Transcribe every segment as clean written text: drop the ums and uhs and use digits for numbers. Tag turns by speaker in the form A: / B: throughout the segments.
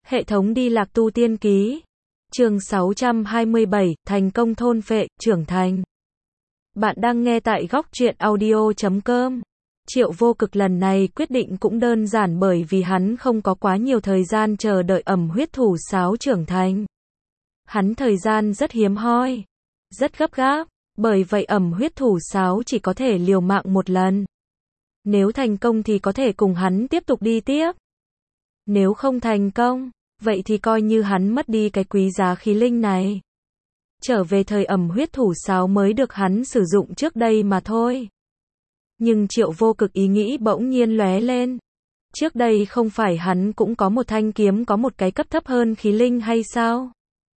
A: Hệ thống đi lạc tu tiên ký. Chương 627, thành công thôn phệ, trưởng thành. Bạn đang nghe tại góc truyện audio.com. Triệu Vô Cực lần này quyết định cũng đơn giản bởi vì hắn không có quá nhiều thời gian chờ đợi ẩm huyết thủ sáo trưởng thành. Hắn thời gian rất hiếm hoi, rất gấp gáp, bởi vậy ẩm huyết thủ sáo chỉ có thể liều mạng một lần. Nếu thành công thì có thể cùng hắn tiếp tục đi tiếp. Nếu không thành công, vậy thì coi như hắn mất đi cái quý giá khí linh này. Trở về thời ẩm huyết thủ sáo mới được hắn sử dụng trước đây mà thôi. Nhưng Triệu Vô Cực ý nghĩ bỗng nhiên lóe lên. Trước đây không phải hắn cũng có một thanh kiếm có một cái cấp thấp hơn khí linh hay sao?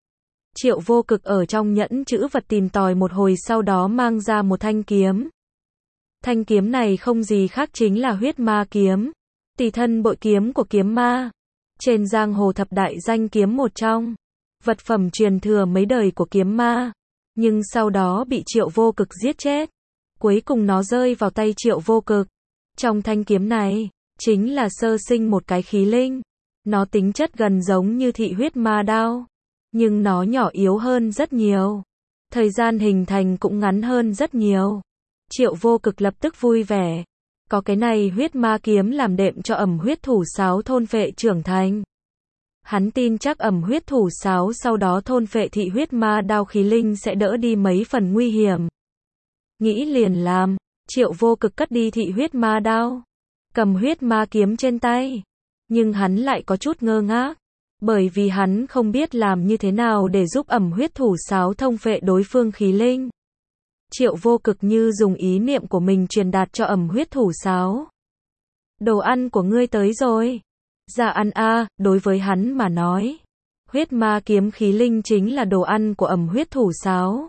A: Triệu Vô Cực ở trong nhẫn trữ vật tìm tòi một hồi sau đó mang ra một thanh kiếm. Thanh kiếm này không gì khác chính là huyết ma kiếm, tỳ thân bội kiếm của kiếm ma. Trên giang hồ thập đại danh kiếm một trong, vật phẩm truyền thừa mấy đời của kiếm ma. Nhưng sau đó bị Triệu Vô Cực giết chết. Cuối cùng nó rơi vào tay Triệu Vô Cực. Trong thanh kiếm này, chính là sơ sinh một cái khí linh. Nó tính chất gần giống như thị huyết ma đao. Nhưng nó nhỏ yếu hơn rất nhiều. Thời gian hình thành cũng ngắn hơn rất nhiều. Triệu Vô Cực lập tức vui vẻ. Có cái này huyết ma kiếm làm đệm cho ẩm huyết thủ sáo thôn phệ trưởng thành. Hắn tin chắc ẩm huyết thủ sáo sau đó thôn phệ thị huyết ma đao khí linh sẽ đỡ đi mấy phần nguy hiểm. Nghĩ liền làm, Triệu Vô Cực cất đi thị huyết ma đao, cầm huyết ma kiếm trên tay. Nhưng hắn lại có chút ngơ ngác, bởi vì hắn không biết làm như thế nào để giúp ẩm huyết thủ sáo thông phệ đối phương khí linh. Triệu Vô Cực như dùng ý niệm của mình truyền đạt cho ẩm huyết thủ sáo. Đồ ăn của ngươi tới rồi. Ra ăn a, đối với hắn mà nói. Huyết ma kiếm khí linh chính là đồ ăn của ẩm huyết thủ sáo.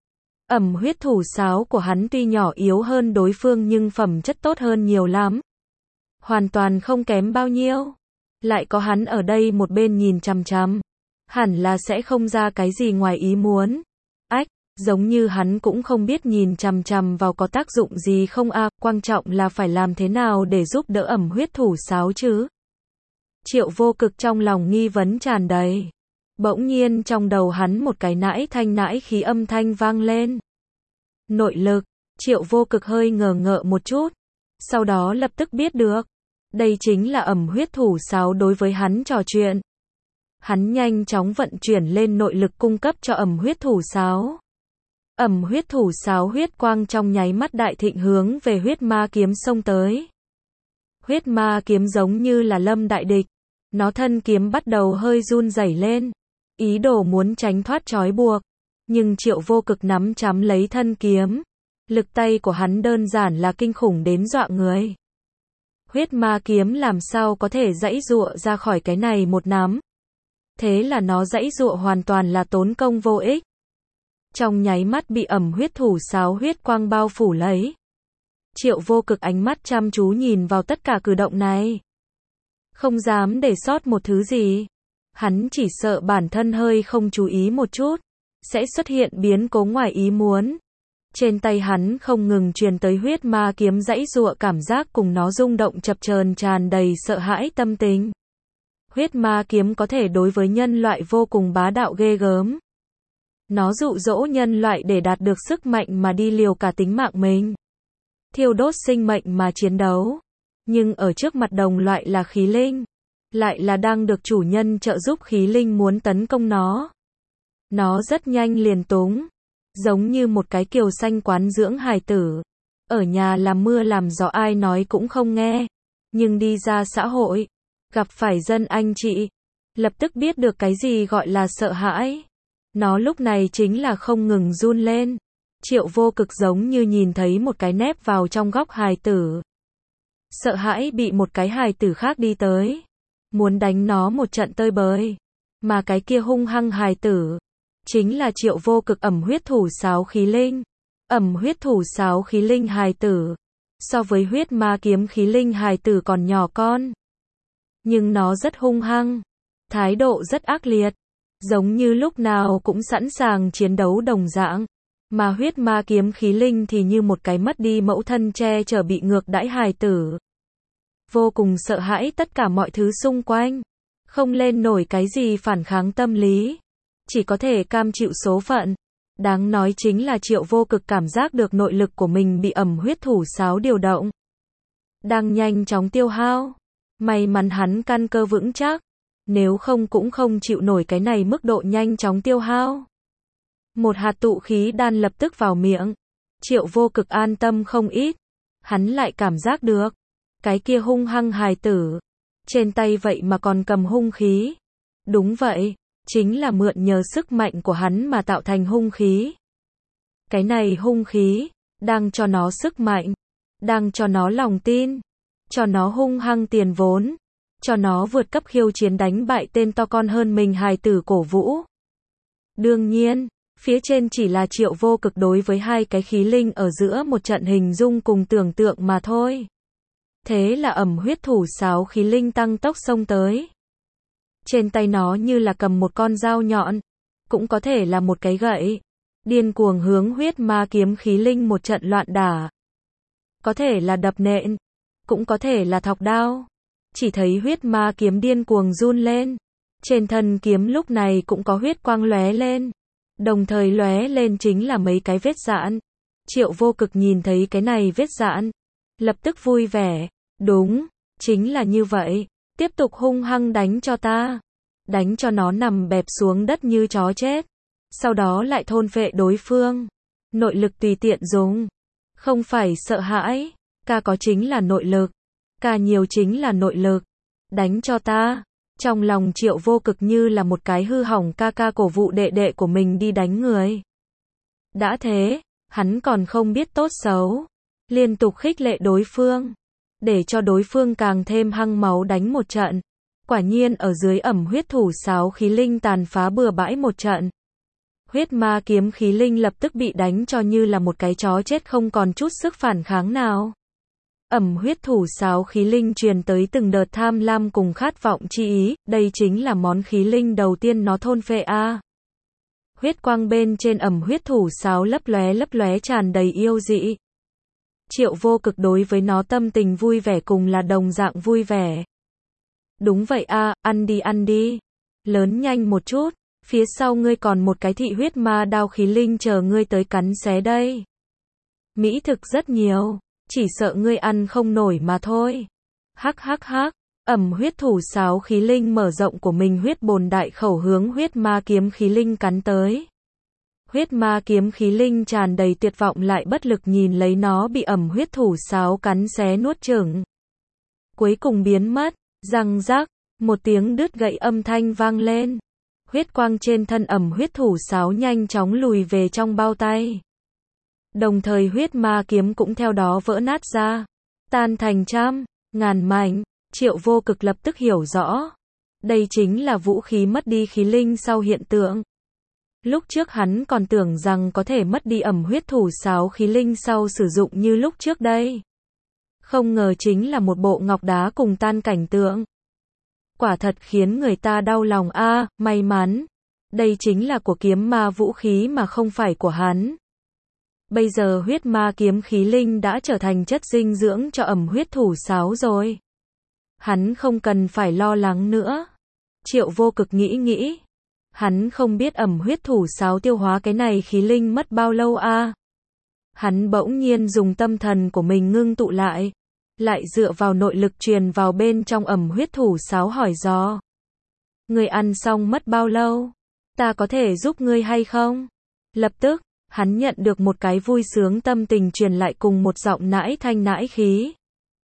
A: Ẩm huyết thủ sáo của hắn tuy nhỏ yếu hơn đối phương nhưng phẩm chất tốt hơn nhiều lắm. Hoàn toàn không kém bao nhiêu. Lại có hắn ở đây một bên nhìn chằm chằm. Hẳn là sẽ không ra cái gì ngoài ý muốn. Ách, giống như hắn cũng không biết nhìn chằm chằm vào có tác dụng gì không a, quan trọng là phải làm thế nào để giúp đỡ ẩm huyết thủ sáo chứ. Triệu Vô Cực trong lòng nghi vấn tràn đầy. Bỗng nhiên trong đầu hắn một cái nãi thanh nãi khí âm thanh vang lên. Nội lực, Triệu Vô Cực hơi ngờ ngợ một chút. Sau đó lập tức biết được. Đây chính là ẩm huyết thủ sáo đối với hắn trò chuyện. Hắn nhanh chóng vận chuyển lên nội lực cung cấp cho ẩm huyết thủ sáo. Ẩm huyết thủ sáo huyết quang trong nháy mắt đại thịnh hướng về huyết ma kiếm xông tới. Huyết ma kiếm giống như là lâm đại địch. Nó thân kiếm bắt đầu hơi run rẩy lên. Ý đồ muốn tránh thoát trói buộc. Nhưng Triệu Vô Cực nắm chắm lấy thân kiếm. Lực tay của hắn đơn giản là kinh khủng đến dọa người. Huyết ma kiếm làm sao có thể giãy giụa ra khỏi cái này một nắm. Thế là nó giãy giụa hoàn toàn là tốn công vô ích. Trong nháy mắt bị ẩm huyết thủ sáo huyết quang bao phủ lấy. Triệu Vô Cực ánh mắt chăm chú nhìn vào tất cả cử động này. Không dám để sót một thứ gì. Hắn chỉ sợ bản thân hơi không chú ý một chút, sẽ xuất hiện biến cố ngoài ý muốn. Trên tay hắn không ngừng truyền tới huyết ma kiếm giãy giụa cảm giác cùng nó rung động chập chờn tràn đầy sợ hãi tâm tình. Huyết ma kiếm có thể đối với nhân loại vô cùng bá đạo ghê gớm. Nó dụ dỗ nhân loại để đạt được sức mạnh mà đi liều cả tính mạng mình. Thiêu đốt sinh mệnh mà chiến đấu. Nhưng ở trước mặt đồng loại là khí linh. Lại là đang được chủ nhân trợ giúp khí linh muốn tấn công nó. Nó rất nhanh liền túng. Giống như một cái kiều xanh quán dưỡng hài tử. Ở nhà làm mưa làm gió ai nói cũng không nghe. Nhưng đi ra xã hội, gặp phải dân anh chị, lập tức biết được cái gì gọi là sợ hãi. Nó lúc này chính là không ngừng run lên. Triệu Vô Cực giống như nhìn thấy một cái nép vào trong góc hài tử. Sợ hãi bị một cái hài tử khác đi tới. Muốn đánh nó một trận tơi bời. Mà cái kia hung hăng hài tử. Chính là Triệu Vô Cực ẩm huyết thủ sáo khí linh. Ẩm huyết thủ sáo khí linh hài tử. So với huyết ma kiếm khí linh hài tử còn nhỏ con. Nhưng nó rất hung hăng. Thái độ rất ác liệt. Giống như lúc nào cũng sẵn sàng chiến đấu đồng dạng. Mà huyết ma kiếm khí linh thì như một cái mất đi mẫu thân che chở bị ngược đãi hài tử. Vô cùng sợ hãi tất cả mọi thứ xung quanh. Không lên nổi cái gì phản kháng tâm lý. Chỉ có thể cam chịu số phận. Đáng nói chính là Triệu Vô Cực cảm giác được nội lực của mình bị ẩm huyết thủ sáo điều động. Đang nhanh chóng tiêu hao. May mắn hắn căn cơ vững chắc. Nếu không cũng không chịu nổi cái này mức độ nhanh chóng tiêu hao. Một hạt tụ khí đan lập tức vào miệng. Triệu Vô Cực an tâm không ít. Hắn lại cảm giác được. Cái kia hung hăng hài tử. Trên tay vậy mà còn cầm hung khí. Đúng vậy. Chính là mượn nhờ sức mạnh của hắn mà tạo thành hung khí. Cái này hung khí. Đang cho nó sức mạnh. Đang cho nó lòng tin. Cho nó hung hăng tiền vốn. Cho nó vượt cấp khiêu chiến đánh bại tên to con hơn mình hài tử cổ vũ. Đương nhiên. Phía trên chỉ là Triệu Vô Cực đối với hai cái khí linh ở giữa một trận hình dung cùng tưởng tượng mà thôi. Thế là ẩm huyết thủ sáo khí linh tăng tốc xông tới. Trên tay nó như là cầm một con dao nhọn. Cũng có thể là một cái gậy. Điên cuồng hướng huyết ma kiếm khí linh một trận loạn đả. Có thể là đập nện. Cũng có thể là thọc đao. Chỉ thấy huyết ma kiếm điên cuồng run lên. Trên thân kiếm lúc này cũng có huyết quang lóe lên. Đồng thời lóe lên chính là mấy cái vết rạn. Triệu Vô Cực nhìn thấy cái này vết rạn. Lập tức vui vẻ. Đúng, chính là như vậy. Tiếp tục hung hăng đánh cho ta. Đánh cho nó nằm bẹp xuống đất như chó chết. Sau đó lại thôn phệ đối phương. Nội lực tùy tiện dùng. Không phải sợ hãi. Ca có chính là nội lực. Ca nhiều chính là nội lực. Đánh cho ta. Trong lòng Triệu Vô Cực như là một cái hư hỏng ca ca cổ vũ đệ đệ của mình đi đánh người. Đã thế, hắn còn không biết tốt xấu. Liên tục khích lệ đối phương. Để cho đối phương càng thêm hăng máu đánh một trận. Quả nhiên ở dưới ẩm huyết thủ sáo khí linh tàn phá bừa bãi một trận. Huyết ma kiếm khí linh lập tức bị đánh cho như là một cái chó chết không còn chút sức phản kháng nào. Ẩm huyết thủ sáo khí linh truyền tới từng đợt tham lam cùng khát vọng chi ý, đây chính là món khí linh đầu tiên nó thôn phệ a. Huyết quang bên trên ẩm huyết thủ sáo lấp lóe tràn đầy yêu dị. Triệu Vô Cực đối với nó tâm tình vui vẻ cùng là đồng dạng vui vẻ. Đúng vậy a, ăn đi. Lớn nhanh một chút, phía sau ngươi còn một cái thị huyết ma đao khí linh chờ ngươi tới cắn xé đây. Mỹ thực rất nhiều. Chỉ sợ ngươi ăn không nổi mà thôi. Hắc. Ẩm huyết thủ sáo khí linh mở rộng của mình huyết bồn đại khẩu hướng huyết ma kiếm khí linh cắn tới. Huyết ma kiếm khí linh tràn đầy tuyệt vọng lại bất lực nhìn lấy nó bị ẩm huyết thủ sáo cắn xé nuốt chửng. Cuối cùng biến mất, răng rắc, một tiếng đứt gãy âm thanh vang lên. Huyết quang trên thân ẩm huyết thủ sáo nhanh chóng lùi về trong bao tay. Đồng thời huyết ma kiếm cũng theo đó vỡ nát ra, tan thành trăm, ngàn mảnh. Triệu Vô Cực lập tức hiểu rõ. Đây chính là vũ khí mất đi khí linh sau hiện tượng. Lúc trước hắn còn tưởng rằng có thể mất đi ẩm huyết thủ sáo khí linh sau sử dụng như lúc trước đây. Không ngờ chính là một bộ ngọc đá cùng tan cảnh tượng. Quả thật khiến người ta đau lòng a, may mắn. Đây chính là của kiếm ma vũ khí mà không phải của hắn. Bây giờ huyết ma kiếm khí linh đã trở thành chất dinh dưỡng cho ẩm huyết thủ sáo rồi. Hắn không cần phải lo lắng nữa. Triệu Vô Cực nghĩ. Hắn không biết ẩm huyết thủ sáo tiêu hóa cái này khí linh mất bao lâu a. Hắn bỗng nhiên dùng tâm thần của mình ngưng tụ lại. Lại dựa vào nội lực truyền vào bên trong ẩm huyết thủ sáo hỏi dò. Ngươi ăn xong mất bao lâu? Ta có thể giúp ngươi hay không? Lập tức. Hắn nhận được một cái vui sướng tâm tình truyền lại cùng một giọng nãi thanh nãi khí.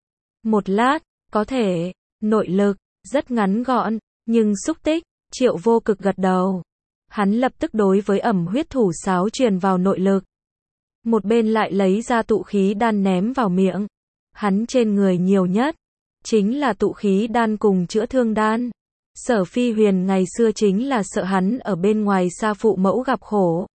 A: Một lát, có thể, nội lực, rất ngắn gọn, nhưng xúc tích, Triệu Vô Cực gật đầu. Hắn lập tức đối với ẩm huyết thủ sáo truyền vào nội lực. Một bên lại lấy ra tụ khí đan ném vào miệng. Hắn trên người nhiều nhất, chính là tụ khí đan cùng chữa thương đan. Sở Phi Huyền ngày xưa chính là sợ hắn ở bên ngoài xa phụ mẫu gặp khổ.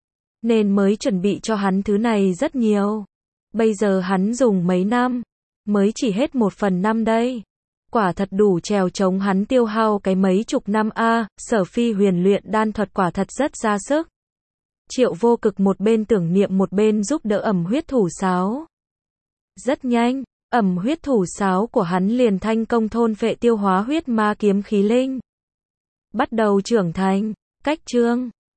A: Nên mới chuẩn bị cho hắn thứ này rất nhiều. Bây giờ hắn dùng mấy năm, mới chỉ hết 1/5 đây. Quả thật đủ trèo chống hắn tiêu hao cái mấy chục năm a. Sở Phi Huyền luyện đan thuật quả thật rất ra sức. Triệu Vô Cực một bên tưởng niệm một bên giúp đỡ ẩm huyết thủ sáo. Rất nhanh, ẩm huyết thủ sáo của hắn liền thành công thôn phệ tiêu hóa huyết ma kiếm khí linh. Bắt đầu trưởng thành. Cách chương